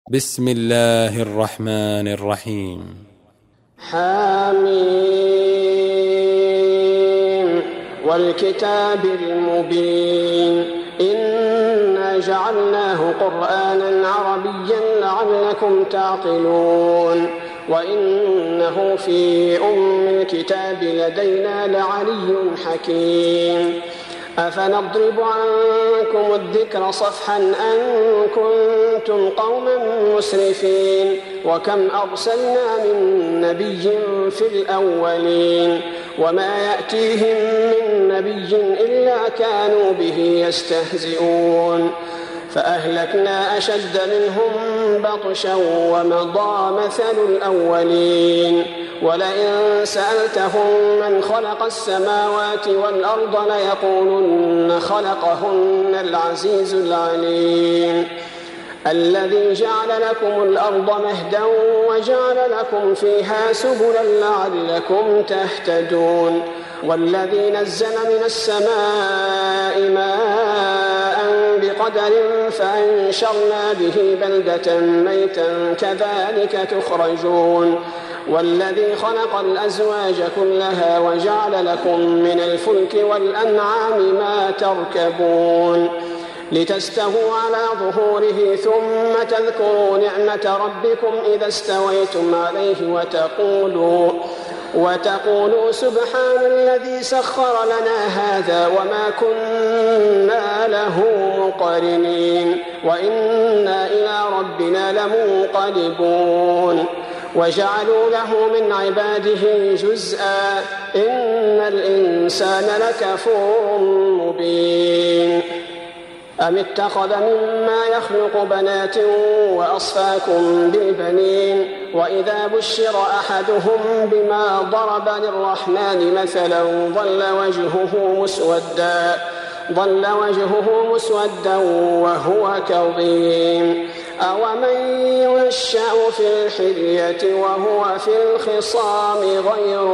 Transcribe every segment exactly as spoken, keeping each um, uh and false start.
بسم الله الرحمن الرحيم. حميم والكتاب المبين إنا جعلناه قرآنا عربيا لعلكم تعقلون وإنه في أم الكتاب لدينا لعلي حكيم أفنضرب عنكم الذكر صفحا أن كنتم قوما مسرفين وكم أرسلنا من نبي في الأولين وما يأتيهم من نبي إلا كانوا به يستهزئون فأهلكنا أشد منهم بطشا ومضى مثل الأولين ولئن سألتهم من خلق السماوات والأرض ليقولن خلقهن العزيز العليم الذي جعل لكم الأرض مهدا وجعل لكم فيها سبلا لعلكم تهتدون والذي نزل من السماء ماء بقدر فأنشرنا به بلدة ميتا كذلك تخرجون والذي خلق الأزواج كلها وجعل لكم من الفلك والأنعام ما تركبون لتستووا على ظهوره ثم تذكروا نعمة ربكم إذا استويتم عليه وتقولوا وتقولوا سبحان الذي سخر لنا هذا وما كنا له مقرنين وإنا إلى ربنا لمنقلبون وجعلوا له من عباده جزءا إن الإنسان لكفور مبين أم اتخذ مما يخلق بنات وأصفاكم بالبنين وإذا بشر أحدهم بما ضرب للرحمن مثلا ظل وجهه مسودا ظل وجهه مسودا وهو كظيم أومن ينشأ في الحلية وهو في الخصام غير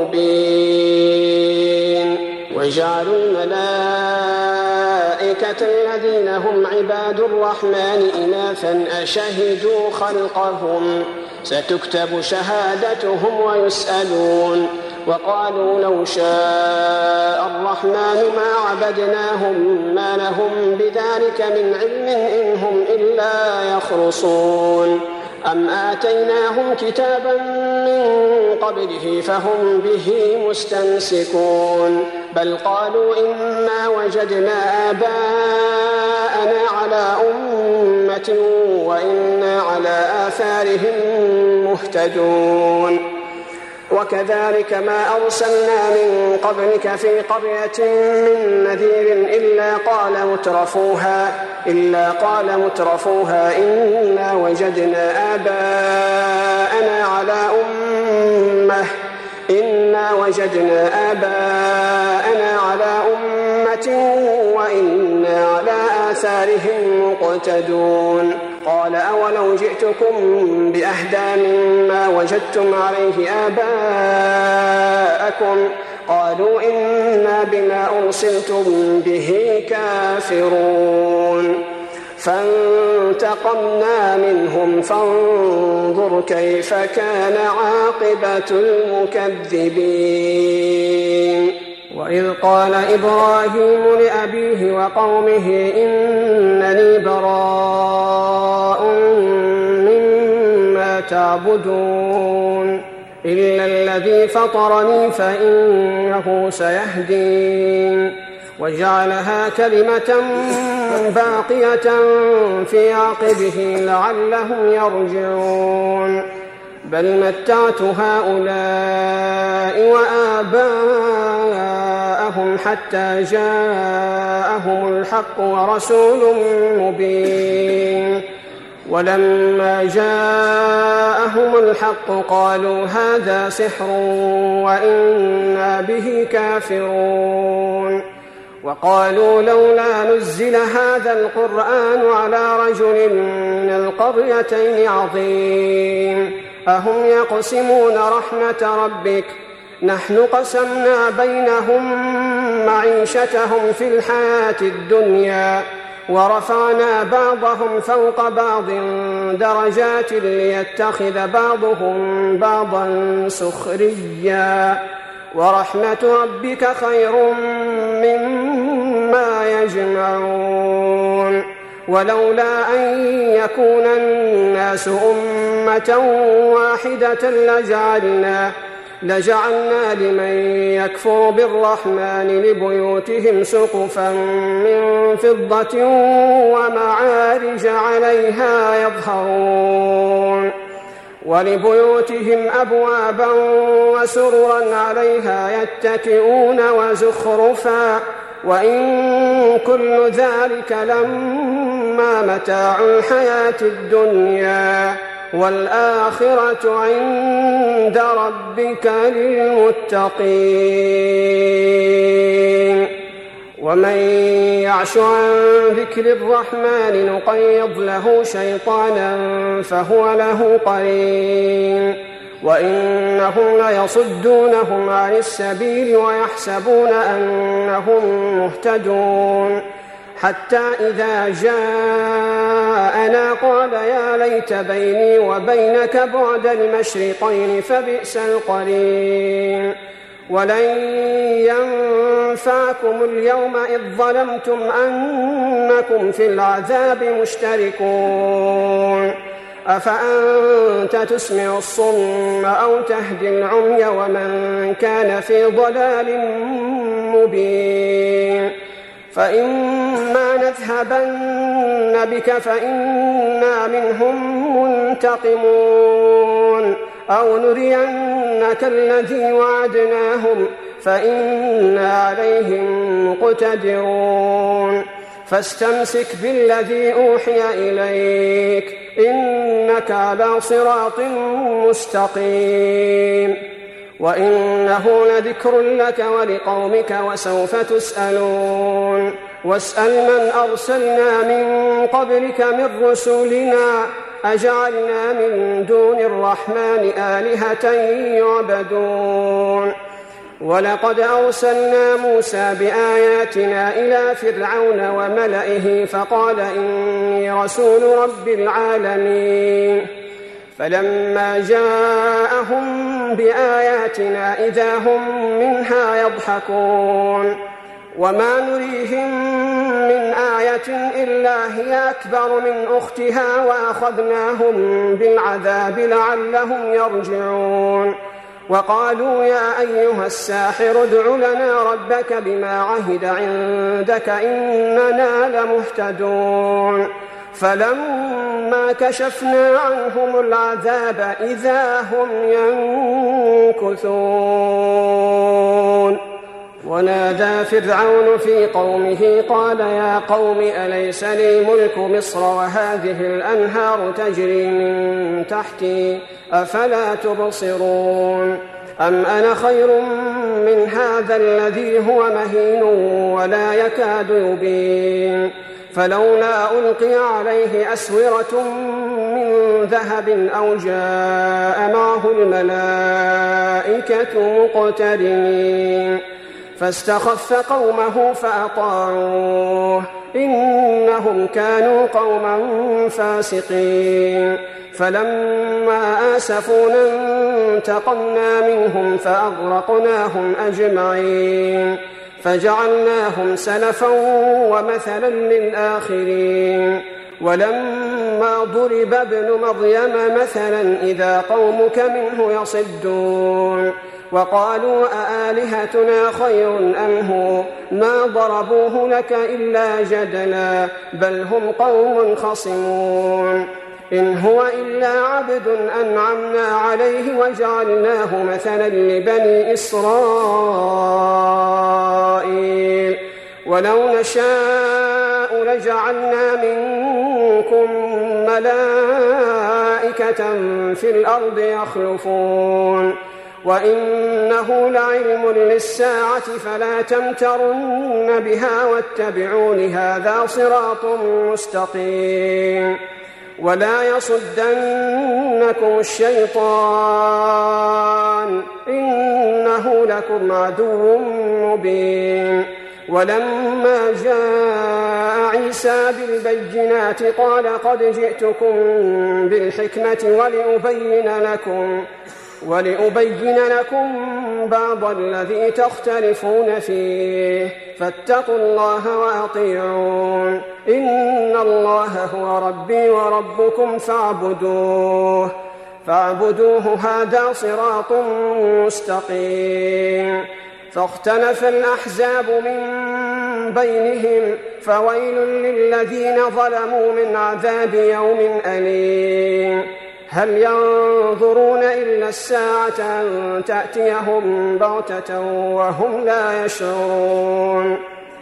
مبين وجعلوا الملائكة الذين هم عباد الرحمن إناثا أشهدوا خلقهم ستكتب شهادتهم ويسألون وقالوا لو شاء الرحمن ما عبدناهم ما لهم بذلك من علم إن هم إلا يخرصون أم آتيناهم كتابا من قبله فهم به مستمسكون بل قالوا إنا وجدنا آباءنا على أمة وإنا على آثارهم مهتدون وكذلك ما أرسلنا من قبلك في قرية من نذير إلا قال مترفوها إلا قال مترفوها إنا وجدنا آباءنا على أمة إنا وجدنا آباءنا على أمة وإنا على آثارهم مقتدون قال أولو جئتكم بأهدى مما وجدتم عليه آباءكم قالوا إنا بما أرسلتم به كافرون فانتقمنا منهم فانظر كيف كان عاقبة المكذبين وإذ قال إبراهيم لأبيه وقومه إنني براء مما تعبدون إلا الذي فطرني فإنه سيهدين وجعلها كلمة باقية في عقبه لعلهم يرجعون بل متعت هؤلاء وآباءهم حتى جاءهم الحق ورسول مبين ولما جاءهم الحق قالوا هذا سحر وإنا به كافرون وقالوا لولا نزل هذا القرآن على رجل من القريتين عظيم أهم يقسمون رحمة ربك نحن قسمنا بينهم معيشتهم في الحياة الدنيا ورفعنا بعضهم فوق بعض درجات ليتخذ بعضهم بعضا سخريا ورحمة ربك خير مما يجمعون ولولا أن يكون الناس أمة واحدة لجعلنا لجعلنا لمن يكفر بالرحمن لبيوتهم سقفا من فضة ومعارج عليها يظهرون ولبيوتهم أبوابا وسررا عليها يتكئون وزخرفا وإن كل ذلك لما متاع الحياة الدنيا والآخرة عند ربك للمتقين ومن يعش عن ذكر الرحمن نقيض له شيطانا فهو له قرين وإنهم ليصدونهم عن السبيل ويحسبون أنهم مهتدون حتى إذا جاءنا قال يا ليت بيني وبينك بعد المشرقين فبئس القرين ولن ينفعكم اليوم إذ ظلمتم أنكم في العذاب مشتركون أفأنت تسمع الصم أو تهدي العمي ومن كان في ضلال مبين فإما نذهبن بك فإنا منهم منتقمون أو نرينك الذي وعدناهم فإنا عليهم مقتدرون فاستمسك بالذي أوحي إليك إنك على صراط مستقيم وإنه لذكر لك ولقومك وسوف تسألون واسأل من أرسلنا من قبلك من رسلنا أجعلنا من دون الرحمن آلهة يعبدون ولقد أرسلنا موسى بآياتنا إلى فرعون وملئه فقال إني رسول رب العالمين فلما جاءهم بآياتنا إذا هم منها يضحكون وما نريهم من آية إلا هي أكبر من أختها وأخذناهم بالعذاب لعلهم يرجعون وقالوا يا أيها الساحر ادع لنا ربك بما عهد عندك إننا لمهتدون فلما كشفنا عنهم العذاب إذا هم ينكثون ونادى فرعون في قومه قال يا قوم أليس لي ملك مصر وهذه الأنهار تجري من تحتي أفلا تبصرون أم أنا خير من هذا الذي هو مهين ولا يكاد يبين فلولا ألقي عليه أسورة من ذهب أو جاء معه الملائكة مقترنين فاستخف قومه فأطاعوه إنهم كانوا قوما فاسقين فلما آسفونا انتقمنا منهم فأغرقناهم أجمعين فجعلناهم سلفا ومثلا للآخرين ولما ضرب ابن مريم مثلا إذا قومك منه يصدون وقالوا أآلهتنا خير أم هو ما ضربوه لك إلا جدلا بل هم قوم خصمون إن هو إلا عبد أنعمنا عليه وجعلناه مثلا لبني إسرائيل ولو نشاء لجعلنا منكم ملائكة في الأرض يخلفون وإنه لعلم للساعة فلا تمترن بها واتبعون هذا صراط مستقيم ولا يصدنكم الشيطان إنه لكم عدو مبين ولما جاء عيسى بالبينات قال قد جئتكم بالحكمة ولأبين لكم ولأبين لكم بعض الذي تختلفون فيه فاتقوا الله وأطيعون إن الله هو ربي وربكم فاعبدوه فاعبدوه هذا صراط مستقيم. فاختلف الأحزاب من بينهم فويل للذين ظلموا من عذاب يوم أليم. هل ينظرون إلا الساعة أن تأتيهم بغتة وهم لا يشعرون.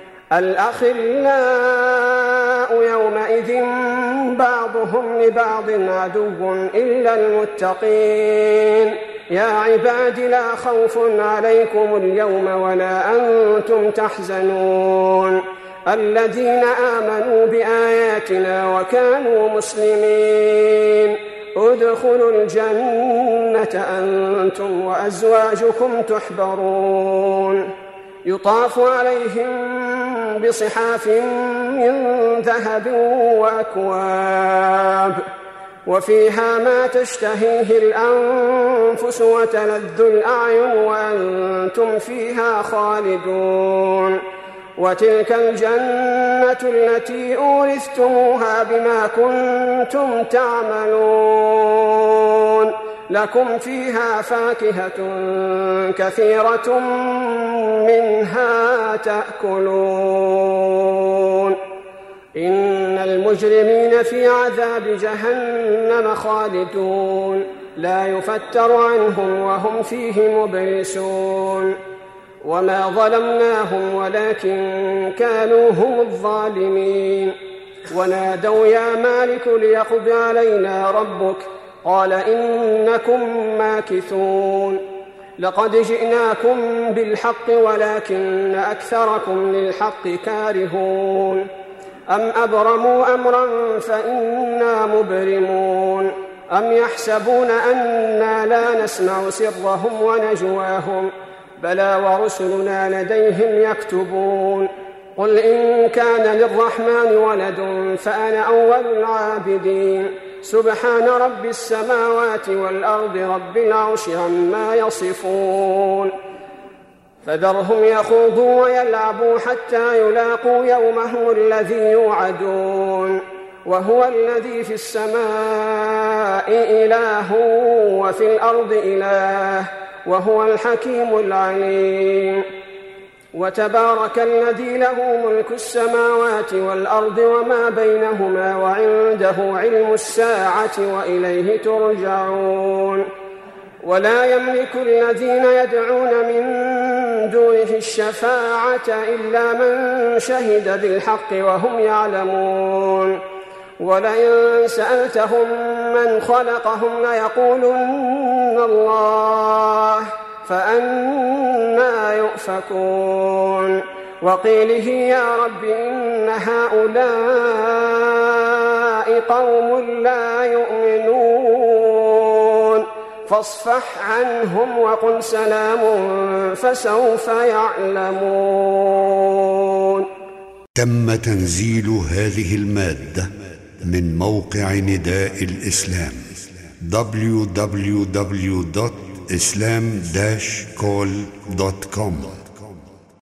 الأخلاء يومئذ بعضهم لبعض عدو إلا المتقين. يا عباد لا خوف عليكم اليوم ولا أنتم تحزنون الذين آمنوا بآياتنا وكانوا مسلمين ادخلوا الجنة أنتم وأزواجكم تحبرون يطاف عليهم بصحاف من ذهب وأكواب وفيها ما تشتهيه الأنفس وتلذ الأعين وأنتم فيها خالدون. وتلك الجنة التي أورثتموها بما كنتم تعملون لكم فيها فاكهة كثيرة منها تأكلون. إن المجرمين في عذاب جهنم خالدون لا يفتر عنهم وهم فيه مبلسون. وما ظلمناهم ولكن كانوا هم الظالمين. ونادوا يا مالك ليقض علينا ربك قال إنكم ماكثون. لقد جئناكم بالحق ولكن أكثركم للحق كارهون. أم أبرموا أمرا فإنا مبرمون. أم يحسبون أنا لا نسمع سرهم ونجواهم بلى ورسلنا لديهم يكتبون. قل إن كان للرحمن ولد فأنا أول العابدين. سبحان رب السماوات والأرض رب العرش عما يصفون. فذرهم يخوضوا ويلعبوا حتى يلاقوا يومهم الذي يوعدون. وهو الذي في السماء إله وفي الأرض إله وهو الحكيم العليم. وتبارك الذي له ملك السماوات والأرض وما بينهما وعنده علم الساعة وإليه ترجعون. ولا يملك الذين يدعون من دونه الشفاعة إلا من شهد بالحق وهم يعلمون. ولئن سألتهم من خلقهم ليقولن الله فأنى يؤفكون. وقيله يا رب إن هؤلاء قوم لا يؤمنون فاصفح عنهم وقل سلام فسوف يعلمون. تم تنزيل هذه المادة من موقع نداء الإسلام دبليو دبليو دبليو دوت إسلام داش كول دوت كوم.